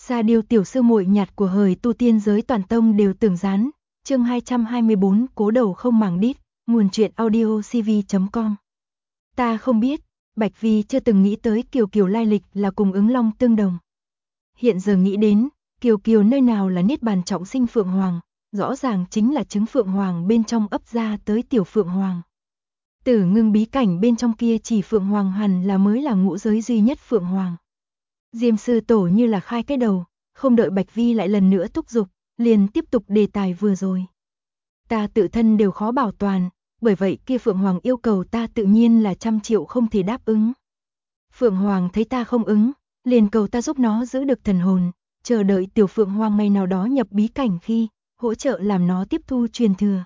Sa Điêu tiểu sư muội nhạt của hời tu tiên giới toàn tông đều tưởng gián. Chương 224 cố đầu không màng đít, nguồn truyện audio cv.com. Ta không biết, Bạch Vi chưa từng nghĩ tới Kiều Kiều lai lịch là cùng ứng long tương đồng. Hiện giờ nghĩ đến, Kiều Kiều nơi nào là niết bàn trọng sinh Phượng Hoàng, rõ ràng chính là trứng Phượng Hoàng bên trong ấp ra tới tiểu Phượng Hoàng. Tử Ngưng bí cảnh bên trong kia chỉ Phượng Hoàng hẳn là mới là ngũ giới duy nhất Phượng Hoàng. Diêm sư tổ như là khai cái đầu, không đợi Bạch Vi lại lần nữa thúc giục, liền tiếp tục đề tài vừa rồi. Ta tự thân đều khó bảo toàn, bởi vậy kia Phượng Hoàng yêu cầu ta tự nhiên là 100 triệu không thể đáp ứng. Phượng Hoàng thấy ta không ứng, liền cầu ta giúp nó giữ được thần hồn, chờ đợi tiểu Phượng Hoàng ngày nào đó nhập bí cảnh khi, hỗ trợ làm nó tiếp thu truyền thừa.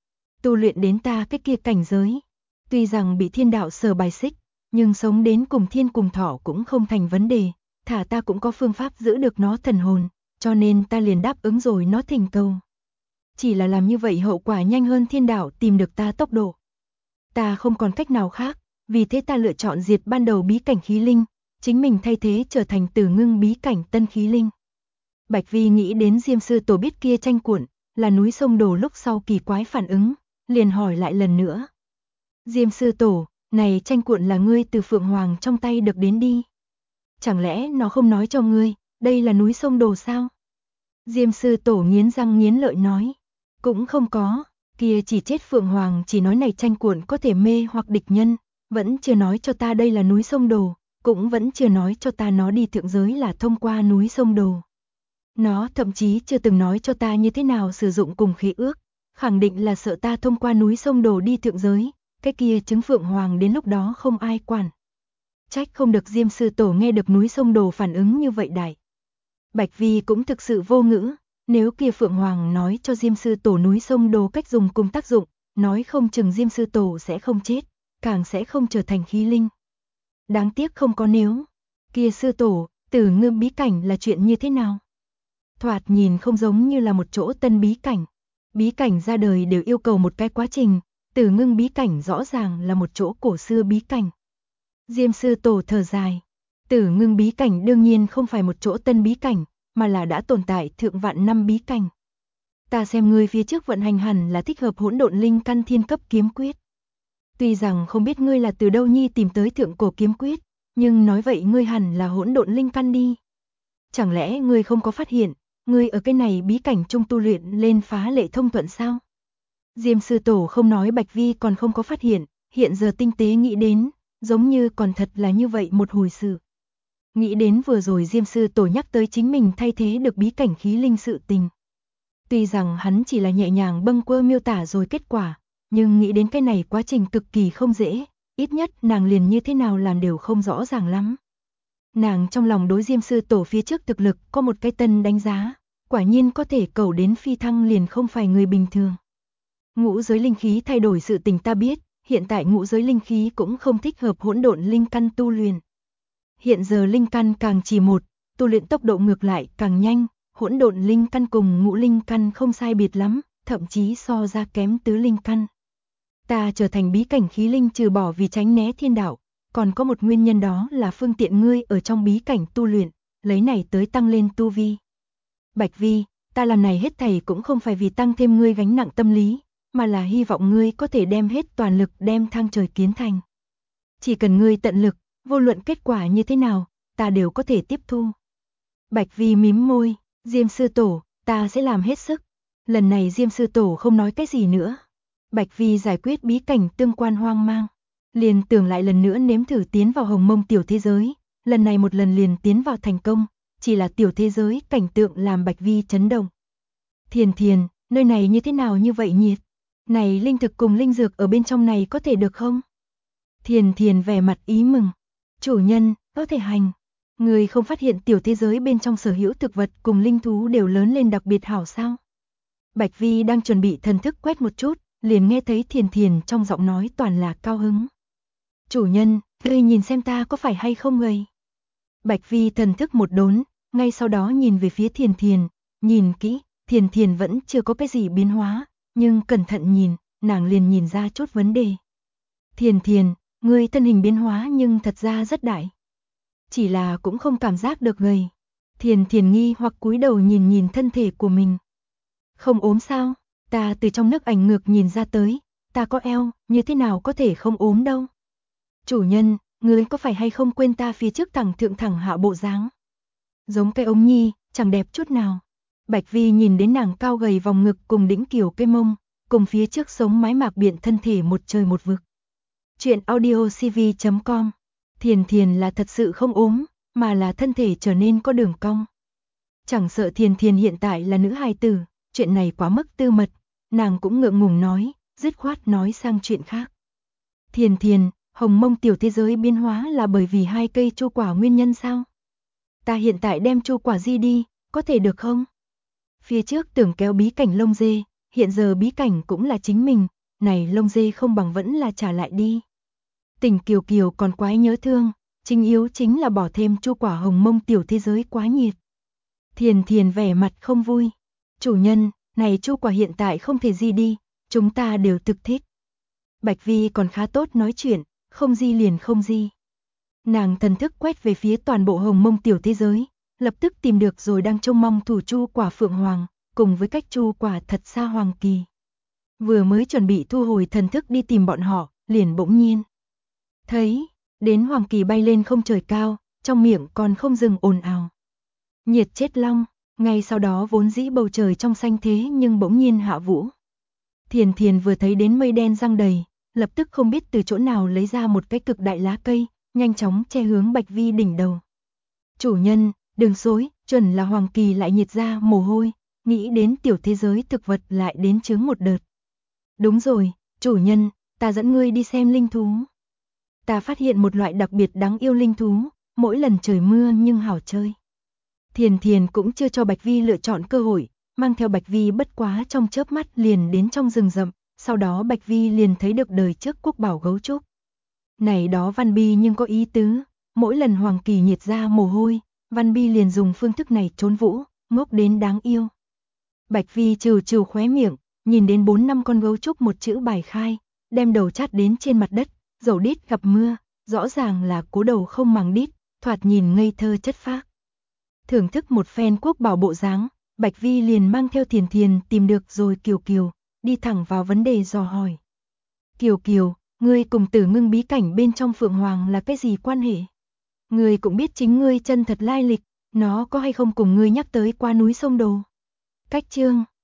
Tu luyện đến ta cái kia cảnh giới, tuy rằng bị thiên đạo sở bài xích, nhưng sống đến cùng thiên cùng thọ cũng không thành vấn đề, thả ta cũng có phương pháp giữ được nó thần hồn, cho nên ta liền đáp ứng rồi nó thỉnh cầu. Chỉ là làm như vậy hậu quả nhanh hơn thiên đạo tìm được ta tốc độ. Ta không còn cách nào khác, vì thế ta lựa chọn diệt ban đầu bí cảnh khí linh, chính mình thay thế trở thành Tử Ngưng bí cảnh tân khí linh. Bạch Vi nghĩ đến Diêm sư tổ biết kia tranh cuộn, là núi sông đồ lúc sau kỳ quái phản ứng, liền hỏi lại lần nữa. Diêm sư tổ, này tranh cuộn là ngươi từ Phượng Hoàng trong tay được đến đi. Chẳng lẽ nó không nói cho ngươi, đây là núi sông đồ sao? Diêm sư tổ nghiến răng nghiến lợi nói. Cũng không có, kia chỉ chết Phượng Hoàng chỉ nói này tranh cuộn có thể mê hoặc địch nhân, vẫn chưa nói cho ta đây là núi sông đồ, cũng vẫn chưa nói cho ta nó đi thượng giới là thông qua núi sông đồ. Nó thậm chí chưa từng nói cho ta như thế nào sử dụng cùng khí ước, khẳng định là sợ ta thông qua núi sông đồ đi thượng giới, cái kia trứng Phượng Hoàng đến lúc đó không ai quản. Trách không được Diêm sư tổ nghe được núi sông đồ phản ứng như vậy đại. Bạch Vi cũng thực sự vô ngữ, nếu kia Phượng Hoàng nói cho Diêm sư tổ núi sông đồ cách dùng cùng tác dụng, nói không chừng Diêm sư tổ sẽ không chết, càng sẽ không trở thành khí linh. Đáng tiếc không có nếu. Kia sư tổ, Tử Ngưng bí cảnh là chuyện như thế nào? Thoạt nhìn không giống như là một chỗ tân bí cảnh. Bí cảnh ra đời đều yêu cầu một cái quá trình, Tử Ngưng bí cảnh rõ ràng là một chỗ cổ xưa bí cảnh. Diêm sư tổ thở dài. Tử Ngưng bí cảnh đương nhiên không phải một chỗ tân bí cảnh, mà là đã tồn tại thượng vạn năm bí cảnh. Ta xem ngươi phía trước vận hành hẳn là thích hợp hỗn độn linh căn thiên cấp kiếm quyết. Tuy rằng không biết ngươi là từ đâu nhi tìm tới thượng cổ kiếm quyết, nhưng nói vậy ngươi hẳn là hỗn độn linh căn đi. Chẳng lẽ ngươi không có phát hiện, ngươi ở cái này bí cảnh trung tu luyện lên phá lệ thông thuận sao? Diêm sư tổ không nói Bạch Vi còn không có phát hiện, hiện giờ tinh tế nghĩ đến, giống như còn thật là như vậy một hồi sự. Nghĩ đến vừa rồi Diêm sư tổ nhắc tới chính mình thay thế được bí cảnh khí linh sự tình. Tuy rằng hắn chỉ là nhẹ nhàng bâng quơ miêu tả rồi kết quả, nhưng nghĩ đến cái này quá trình cực kỳ không dễ, ít nhất nàng liền như thế nào làm đều không rõ ràng lắm. Nàng trong lòng đối Diêm sư tổ phía trước thực lực có một cái tân đánh giá, quả nhiên có thể cầu đến phi thăng liền không phải người bình thường. Ngũ giới linh khí thay đổi sự tình ta biết, hiện tại ngũ giới linh khí cũng không thích hợp hỗn độn linh căn tu luyện. Hiện giờ linh căn càng chỉ một, tu luyện tốc độ ngược lại càng nhanh, hỗn độn linh căn cùng ngũ linh căn không sai biệt lắm, thậm chí so ra kém tứ linh căn. Ta trở thành bí cảnh khí linh trừ bỏ vì tránh né thiên đạo, còn có một nguyên nhân đó là phương tiện ngươi ở trong bí cảnh tu luyện, lấy này tới tăng lên tu vi. Bạch Vi, ta làm này hết thảy cũng không phải vì tăng thêm ngươi gánh nặng tâm lý, mà là hy vọng ngươi có thể đem hết toàn lực đem thang trời kiến thành. Chỉ cần ngươi tận lực, vô luận kết quả như thế nào, ta đều có thể tiếp thu. Bạch Vi mím môi, Diêm sư tổ, ta sẽ làm hết sức. Lần này Diêm sư tổ không nói cái gì nữa. Bạch Vi giải quyết bí cảnh tương quan hoang mang, liền tưởng lại lần nữa nếm thử tiến vào Hồng Mông tiểu thế giới, lần này một lần liền tiến vào thành công, chỉ là tiểu thế giới cảnh tượng làm Bạch Vi chấn động. Thiền Thiền, nơi này như thế nào như vậy nhiệt? Này linh thực cùng linh dược ở bên trong này có thể được không? Thiền Thiền vẻ mặt ý mừng. Chủ nhân, có thể hành. Người không phát hiện tiểu thế giới bên trong sở hữu thực vật cùng linh thú đều lớn lên đặc biệt hảo sao? Bạch Vi đang chuẩn bị thần thức quét một chút, liền nghe thấy Thiền Thiền trong giọng nói toàn là cao hứng. Chủ nhân, ngươi nhìn xem ta có phải hay không gầy? Bạch Vi thần thức một đốn, ngay sau đó nhìn về phía Thiền Thiền, nhìn kỹ, Thiền Thiền vẫn chưa có cái gì biến hóa, nhưng cẩn thận nhìn, nàng liền nhìn ra chút vấn đề. Thiền Thiền, ngươi thân hình biến hóa nhưng thật ra rất đại. Chỉ là cũng không cảm giác được gầy. Thiền Thiền nghi hoặc cúi đầu nhìn nhìn thân thể của mình. Không ốm sao? Ta từ trong nước ảnh ngược nhìn ra tới, ta có eo, như thế nào có thể không ốm đâu. Chủ nhân, ngươi có phải hay không quên ta phía trước thẳng thượng thẳng hạ bộ dáng? Giống cái ống nhi, chẳng đẹp chút nào. Bạch Vi nhìn đến nàng cao gầy vòng ngực cùng đĩnh kiểu cái mông, cùng phía trước sống mái mạc biện thân thể một trời một vực. Chuyện audio cv.com. Thiền Thiền là thật sự không ốm, mà là thân thể trở nên có đường cong. Chẳng sợ Thiền Thiền hiện tại là nữ hài tử, chuyện này quá mức tư mật, nàng cũng ngượng ngùng nói, dứt khoát nói sang chuyện khác. Thiền Thiền, hồng mông tiểu thế giới biến hóa là bởi vì 2 cây chu quả nguyên nhân sao? Ta hiện tại đem chu quả di đi, có thể được không? Phía trước tưởng kéo bí cảnh lông dê, hiện giờ bí cảnh cũng là chính mình, này lông dê không bằng vẫn là trả lại đi. Tình Kiều Kiều còn quái nhớ thương, chính yếu chính là bỏ thêm chu quả hồng mông tiểu thế giới quá nhiệt. Thiền Thiền vẻ mặt không vui. Chủ nhân, này chu quả hiện tại không thể di đi, chúng ta đều thực thích. Bạch Vi còn khá tốt nói chuyện, không di liền không di. Nàng thần thức quét về phía toàn bộ hồng mông tiểu thế giới, lập tức tìm được rồi đang trông mong thủ chu quả phượng hoàng, cùng với cách chu quả thật xa hoàng kỳ. Vừa mới chuẩn bị thu hồi thần thức đi tìm bọn họ, liền bỗng nhiên thấy, đến hoàng kỳ bay lên không trời cao, trong miệng còn không dừng ồn ào. Nhiệt chết long, ngay sau đó vốn dĩ bầu trời trong xanh thế nhưng bỗng nhiên hạ vũ. Thiền Thiền vừa thấy đến mây đen răng đầy, lập tức không biết từ chỗ nào lấy ra một cái cực đại lá cây, nhanh chóng che hướng Bạch Vi đỉnh đầu. Chủ nhân, đừng xối, chuẩn là hoàng kỳ lại nhiệt ra mồ hôi, nghĩ đến tiểu thế giới thực vật lại đến chướng một đợt. Đúng rồi, chủ nhân, ta dẫn ngươi đi xem linh thú. Ta phát hiện một loại đặc biệt đáng yêu linh thú, mỗi lần trời mưa nhưng hảo chơi. Thiền Thiền cũng chưa cho Bạch Vi lựa chọn cơ hội, mang theo Bạch Vi bất quá trong chớp mắt liền đến trong rừng rậm, sau đó Bạch Vi liền thấy được đời trước quốc bảo gấu trúc. Này đó Văn Bi nhưng có ý tứ, mỗi lần hoàng kỳ nhiệt ra mồ hôi, Văn Bi liền dùng phương thức này trốn vũ, ngốc đến đáng yêu. Bạch Vi trừ trừ khóe miệng, nhìn đến 4-5 con gấu trúc một chữ bài khai, đem đầu chát đến trên mặt đất, dầu đít gặp mưa, rõ ràng là cố đầu không màng đít, thoạt nhìn ngây thơ chất phác. Thưởng thức một phen quốc bảo bộ dáng, Bạch Vi liền mang theo Thiền Thiền tìm được rồi Kiều Kiều, đi thẳng vào vấn đề dò hỏi. Kiều Kiều, ngươi cùng Tử Ngưng bí cảnh bên trong Phượng Hoàng là cái gì quan hệ? Ngươi cũng biết chính ngươi chân thật lai lịch, nó có hay không cùng ngươi nhắc tới qua núi sông đồ? Cách chương